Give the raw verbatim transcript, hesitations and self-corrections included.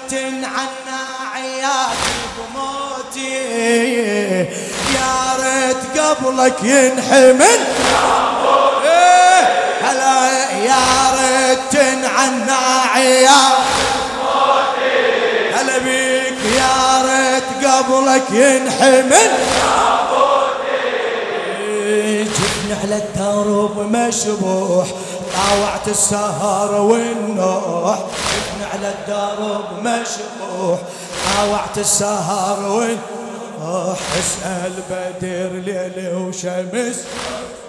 عنا عيالي بموتي، يا ريت قبلك ينحمل إيه هلا، يا ريت عنا عيالي بموتي، هلا بيك يا ريت قبلك ينحمل جبني على الدرب مشبوح، طاوعت السهر والنوح، جبني على الدرب مشبوح، طاوعت السهر والنوح، اسأل بدر ليل وشمس